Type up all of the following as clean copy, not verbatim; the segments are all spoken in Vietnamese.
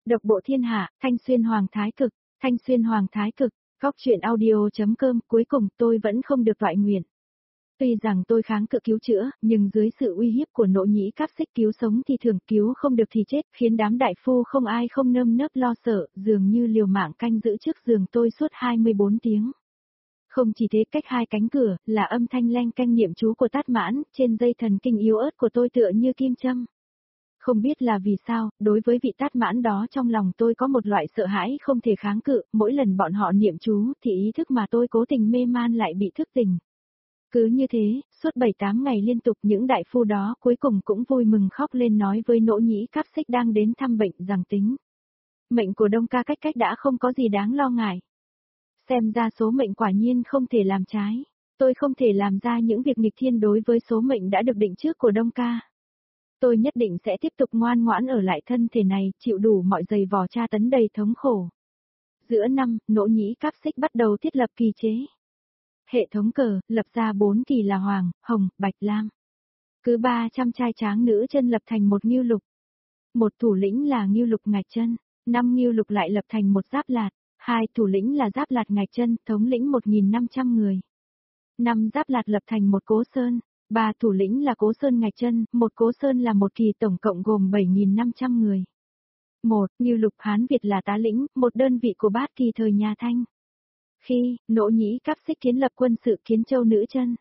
Độc bộ thiên hạ, Thanh Xuyên Hoàng Thái Cực, Thanh Xuyên Hoàng Thái Cực, Góc truyện audio.com, cuối cùng tôi vẫn không được toại nguyện. Tuy rằng tôi kháng cự cứu chữa, nhưng dưới sự uy hiếp của Nỗ Nhĩ Cáp Xích cứu sống thì thường, cứu không được thì chết, khiến đám đại phu không ai không nơm nớp lo sợ, dường như liều mạng canh giữ trước giường tôi suốt 24 tiếng. Không chỉ thế, cách hai cánh cửa, là âm thanh leng canh niệm chú của Tát Mãn, trên dây thần kinh yếu ớt của tôi tựa như kim châm. Không biết là vì sao, đối với vị Tát Mãn đó trong lòng tôi có một loại sợ hãi không thể kháng cự, mỗi lần bọn họ niệm chú thì ý thức mà tôi cố tình mê man lại bị thức tỉnh. Cứ như thế, suốt 7-8 ngày liên tục những đại phu đó cuối cùng cũng vui mừng khóc lên nói với Nỗ Nhĩ Cáp Xích đang đến thăm bệnh rằng tính mệnh của Đông Ca cách đã không có gì đáng lo ngại. Xem ra số mệnh quả nhiên không thể làm trái, tôi không thể làm ra những việc nghịch thiên đối với số mệnh đã được định trước của Đông Ca. Tôi nhất định sẽ tiếp tục ngoan ngoãn ở lại thân thể này, chịu đủ mọi giày vò tra tấn đầy thống khổ. Giữa năm, Nỗ Nhĩ Cáp Xích bắt đầu thiết lập kỳ chế. Hệ thống cờ, lập ra 4 kỳ là hoàng, hồng, bạch, lam. Cứ 300 trai tráng nữ chân lập thành một ngưu lục. Một thủ lĩnh là ngưu lục ngạch chân, 5 ngưu lục lại lập thành một giáp lạt, 2 thủ lĩnh là giáp lạt ngạch chân, thống lĩnh 1.500 người. 5 giáp lạt lập thành một cố sơn, 3 thủ lĩnh là cố sơn ngạch chân, một cố sơn là một kỳ, tổng cộng gồm 7.500 người. 1. Ngưu lục Hán Việt là tá lĩnh, một đơn vị của bát kỳ thời nhà Thanh. Khi, Nỗ Nhĩ Cáp Xích kiến lập quân sự Kiến Châu nữ chân.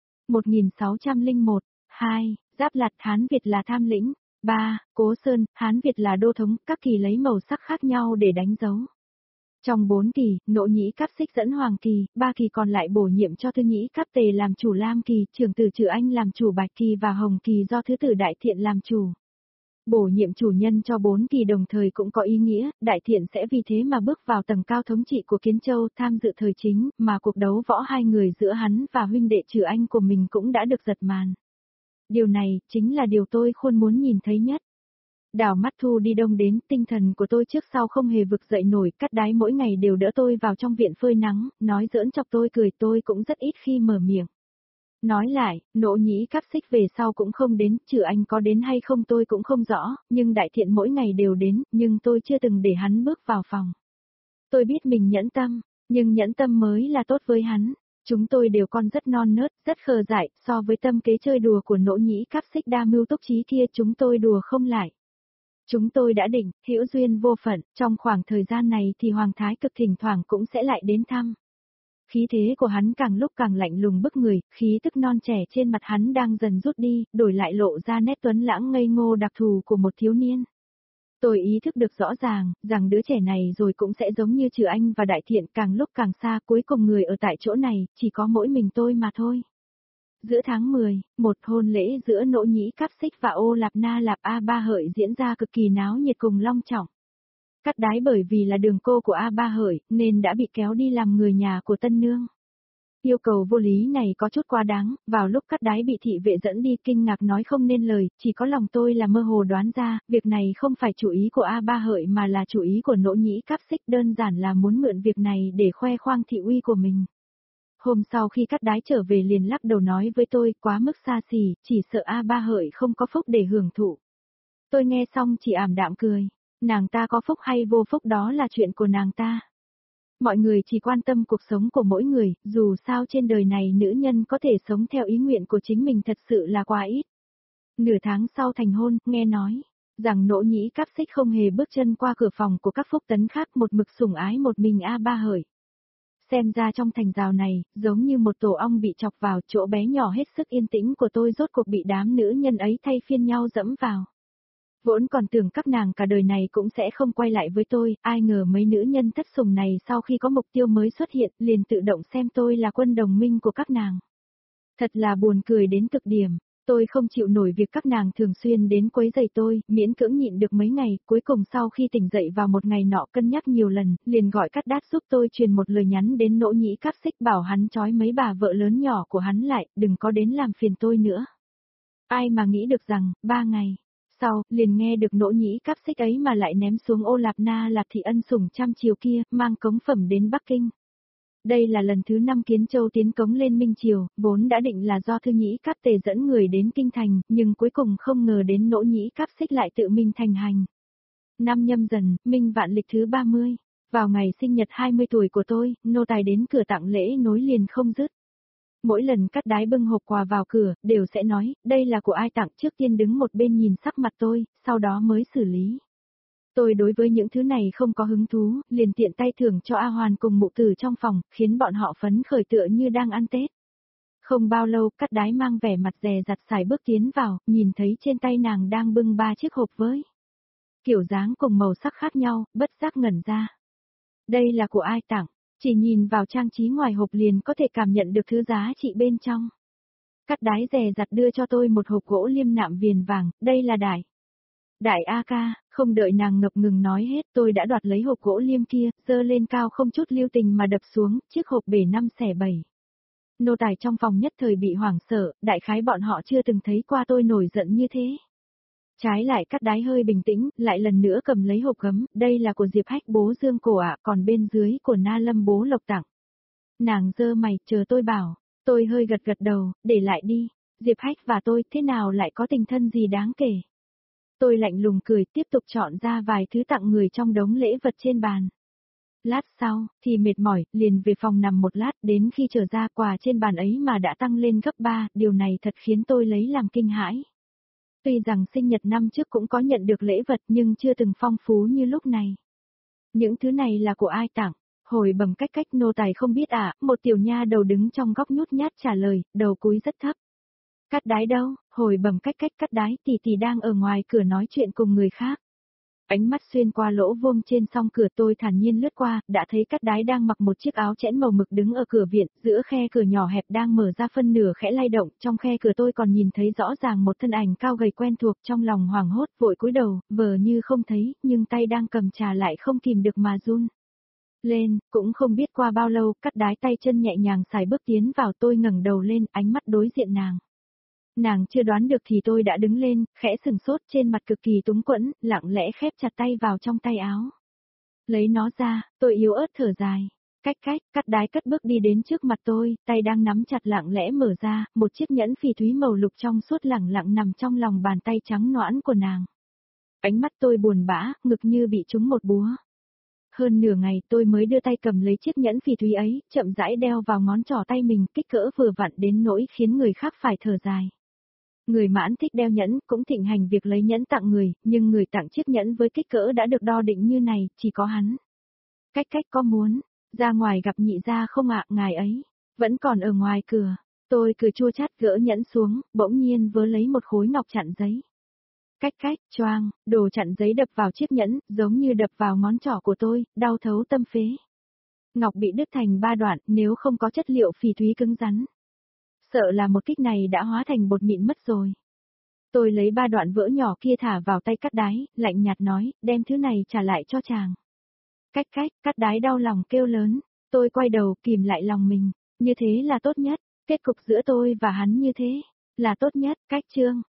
1601. 2. Giáp lạt Hán Việt là tham lĩnh. 3. Cố Sơn, Hán Việt là đô thống, các kỳ lấy màu sắc khác nhau để đánh dấu. Trong 4 kỳ, Nỗ Nhĩ Cáp Xích dẫn Hoàng kỳ, 3 kỳ còn lại bổ nhiệm cho Thư Nhĩ Cáp Tề làm chủ Lam kỳ, Trưởng tử Trừ Anh làm chủ Bạch kỳ và Hồng kỳ do Thứ tử Đại Thiện làm chủ. Bổ nhiệm chủ nhân cho 4 kỳ đồng thời cũng có ý nghĩa, Đại Thiện sẽ vì thế mà bước vào tầng cao thống trị của Kiến Châu, tham dự thời chính, mà cuộc đấu võ hai người giữa hắn và huynh đệ Trừ Anh của mình cũng đã được giật màn. Điều này, chính là điều tôi khôn muốn nhìn thấy nhất. Đảo mắt thu đi đông đến, tinh thần của tôi trước sau không hề vực dậy nổi, Cát Đái mỗi ngày đều đỡ tôi vào trong viện phơi nắng, nói giỡn chọc tôi cười, tôi cũng rất ít khi mở miệng. Nói lại, Nỗ Nhĩ Cáp Xích về sau cũng không đến, Trừ Anh có đến hay không tôi cũng không rõ, nhưng Đại Thiện mỗi ngày đều đến, nhưng tôi chưa từng để hắn bước vào phòng. Tôi biết mình nhẫn tâm, nhưng nhẫn tâm mới là tốt với hắn. Chúng tôi đều còn rất non nớt, rất khờ dại, so với tâm kế chơi đùa của Nỗ Nhĩ Cáp Xích đa mưu túc trí kia chúng tôi đùa không lại. Chúng tôi đã định, hữu duyên vô phận, trong khoảng thời gian này thì Hoàng Thái Cực thỉnh thoảng cũng sẽ lại đến thăm. Khí thế của hắn càng lúc càng lạnh lùng bức người, khí tức non trẻ trên mặt hắn đang dần rút đi, đổi lại lộ ra nét tuấn lãng ngây ngô đặc thù của một thiếu niên. Tôi ý thức được rõ ràng, rằng đứa trẻ này rồi cũng sẽ giống như Trừ Anh và Đại Thiện, càng lúc càng xa, cuối cùng người ở tại chỗ này, chỉ có mỗi mình tôi mà thôi. Giữa tháng 10, một hôn lễ giữa Nỗ Nhĩ Cáp Xích và Ô Lạp Na Lạp A Ba Hợi diễn ra cực kỳ náo nhiệt cùng long trọng. Cát Đái bởi vì là đường cô của A Ba Hợi, nên đã bị kéo đi làm người nhà của tân nương. Yêu cầu vô lý này có chút quá đáng, vào lúc Cát Đái bị thị vệ dẫn đi kinh ngạc nói không nên lời, chỉ có lòng tôi là mơ hồ đoán ra, việc này không phải chủ ý của A Ba Hợi mà là chủ ý của Nỗ Nhĩ Cáp Xích, đơn giản là muốn mượn việc này để khoe khoang thị uy của mình. Hôm sau khi Cát Đái trở về liền lắc đầu nói với tôi, quá mức xa xỉ, chỉ sợ A Ba Hợi không có phúc để hưởng thụ. Tôi nghe xong chỉ ảm đạm cười, nàng ta có phúc hay vô phúc đó là chuyện của nàng ta. Mọi người chỉ quan tâm cuộc sống của mỗi người, dù sao trên đời này nữ nhân có thể sống theo ý nguyện của chính mình thật sự là quá ít. Nửa tháng sau thành hôn, nghe nói rằng Nỗ Nhĩ Cáp Xích không hề bước chân qua cửa phòng của các phúc tấn khác, một mực sủng ái một mình A Ba Hợi. Xem ra trong thành rào này, giống như một tổ ong bị chọc vào, chỗ bé nhỏ hết sức yên tĩnh của tôi rốt cuộc bị đám nữ nhân ấy thay phiên nhau dẫm vào. Vốn còn tưởng các nàng cả đời này cũng sẽ không quay lại với tôi, ai ngờ mấy nữ nhân thất sủng này sau khi có mục tiêu mới xuất hiện, liền tự động xem tôi là quân đồng minh của các nàng. Thật là buồn cười đến cực điểm. Tôi không chịu nổi việc các nàng thường xuyên đến quấy rầy tôi, miễn cưỡng nhịn được mấy ngày, cuối cùng sau khi tỉnh dậy vào một ngày nọ cân nhắc nhiều lần, liền gọi Cát Đát giúp tôi truyền một lời nhắn đến Nỗ Nhĩ Cáp Xích bảo hắn trói mấy bà vợ lớn nhỏ của hắn lại, đừng có đến làm phiền tôi nữa. Ai mà nghĩ được rằng, 3 ngày sau, liền nghe được Nỗ Nhĩ Cáp Xích ấy mà lại ném xuống Ô Lạp Na Lạp thị ân sủng trăm triều kia, mang cống phẩm đến Bắc Kinh. Đây là lần thứ 5 Kiến Châu tiến cống lên Minh Triều, vốn đã định là do Thư Nhĩ Cáp Tề dẫn người đến Kinh Thành, nhưng cuối cùng không ngờ đến Nỗ Nhĩ Cáp Xích lại tự mình thành hành. Năm Nhâm Dần, Minh Vạn lịch thứ 30. Vào ngày sinh nhật 20 tuổi của tôi, nô tài đến cửa tặng lễ nối liền không dứt. Mỗi lần cắt đái bưng hộp quà vào cửa, đều sẽ nói, đây là của ai tặng, trước tiên đứng một bên nhìn sắc mặt tôi, sau đó mới xử lý. Tôi đối với những thứ này không có hứng thú, liền tiện tay thưởng cho A Hoàn cùng mụ tử trong phòng, khiến bọn họ phấn khởi tựa như đang ăn Tết. Không bao lâu, cắt đái mang vẻ mặt dè dặt xài bước tiến vào, nhìn thấy trên tay nàng đang bưng 3 chiếc hộp với kiểu dáng cùng màu sắc khác nhau, bất giác ngẩn ra. Đây là của ai tặng? Chỉ nhìn vào trang trí ngoài hộp liền có thể cảm nhận được thứ giá trị bên trong. Cắt đái dè dặt đưa cho tôi một hộp gỗ liêm nạm viền vàng, đây là Đại A ca, không đợi nàng ngập ngừng nói hết tôi đã đoạt lấy hộp gỗ liêm kia, dơ lên cao không chút lưu tình mà đập xuống, chiếc hộp bể 5 xẻ 7. Nô tài trong phòng nhất thời bị hoảng sợ, đại khái bọn họ chưa từng thấy qua tôi nổi giận như thế. Trái lại cắt đái hơi bình tĩnh, lại lần nữa cầm lấy hộp gấm, đây là của Diệp Hách bố Dương Cổ ạ, còn bên dưới của Na Lâm bố Lộc tặng. Nàng giơ mày, chờ tôi bảo, tôi hơi gật gật đầu, để lại đi, Diệp Hách và tôi thế nào lại có tình thân gì đáng kể. Tôi lạnh lùng cười tiếp tục chọn ra vài thứ tặng người trong đống lễ vật trên bàn. Lát sau, thì mệt mỏi, liền về phòng nằm một lát, đến khi trở ra quà trên bàn ấy mà đã tăng lên gấp 3, điều này thật khiến tôi lấy làm kinh hãi. Tuy rằng sinh nhật năm trước cũng có nhận được lễ vật nhưng chưa từng phong phú như lúc này. Những thứ này là của ai tặng? Hồi bẩm cách nô tài không biết ạ, một tiểu nha đầu đứng trong góc nhút nhát trả lời, đầu cúi rất thấp. Cắt đái đâu? Hồi bẩm cách cắt đái tỷ đang ở ngoài cửa nói chuyện cùng người khác. Ánh mắt xuyên qua lỗ vuông trên song cửa tôi thản nhiên lướt qua, đã thấy cắt đái đang mặc một chiếc áo chẽn màu mực đứng ở cửa viện, giữa khe cửa nhỏ hẹp đang mở ra phân nửa khẽ lay động, trong khe cửa tôi còn nhìn thấy rõ ràng một thân ảnh cao gầy quen thuộc trong lòng hoảng hốt vội cúi đầu, vờ như không thấy, nhưng tay đang cầm trà lại không kìm được mà run. Lên, cũng không biết qua bao lâu, cắt đái tay chân nhẹ nhàng xài bước tiến vào tôi ngẩng đầu lên, ánh mắt đối diện nàng. Nàng chưa đoán được thì tôi đã đứng lên, khẽ sừng sốt trên mặt cực kỳ túng quẫn, lặng lẽ khép chặt tay vào trong tay áo. Lấy nó ra, tôi yếu ớt thở dài. Cắt đái cất bước đi đến trước mặt tôi, tay đang nắm chặt lặng lẽ mở ra, một chiếc nhẫn phỉ thúy màu lục trong suốt lẳng lặng nằm trong lòng bàn tay trắng nõn của nàng. Ánh mắt tôi buồn bã, ngực như bị trúng một búa. Hơn nửa ngày tôi mới đưa tay cầm lấy chiếc nhẫn phỉ thúy ấy, chậm rãi đeo vào ngón trỏ tay mình, kích cỡ vừa vặn đến nỗi khiến người khác phải thở dài. Người mãn thích đeo nhẫn cũng thịnh hành việc lấy nhẫn tặng người, nhưng người tặng chiếc nhẫn với kích cỡ đã được đo định như này, chỉ có hắn. Cách có muốn, ra ngoài gặp nhị gia không ạ, ngài ấy, vẫn còn ở ngoài cửa. Tôi cười chua chát gỡ nhẫn xuống, bỗng nhiên vớ lấy một khối ngọc chặn giấy. Choang, đồ chặn giấy đập vào chiếc nhẫn, giống như đập vào ngón trỏ của tôi, đau thấu tâm phế. Ngọc bị đứt thành 3 đoạn, nếu không có chất liệu phỉ thúy cứng rắn. Sợ là một kích này đã hóa thành bột mịn mất rồi. Tôi lấy 3 đoạn vỡ nhỏ kia thả vào tay cắt đái, lạnh nhạt nói, đem thứ này trả lại cho chàng. Cắt đái đau lòng kêu lớn, tôi quay đầu kìm lại lòng mình, như thế là tốt nhất, kết cục giữa tôi và hắn như thế, là tốt nhất, chương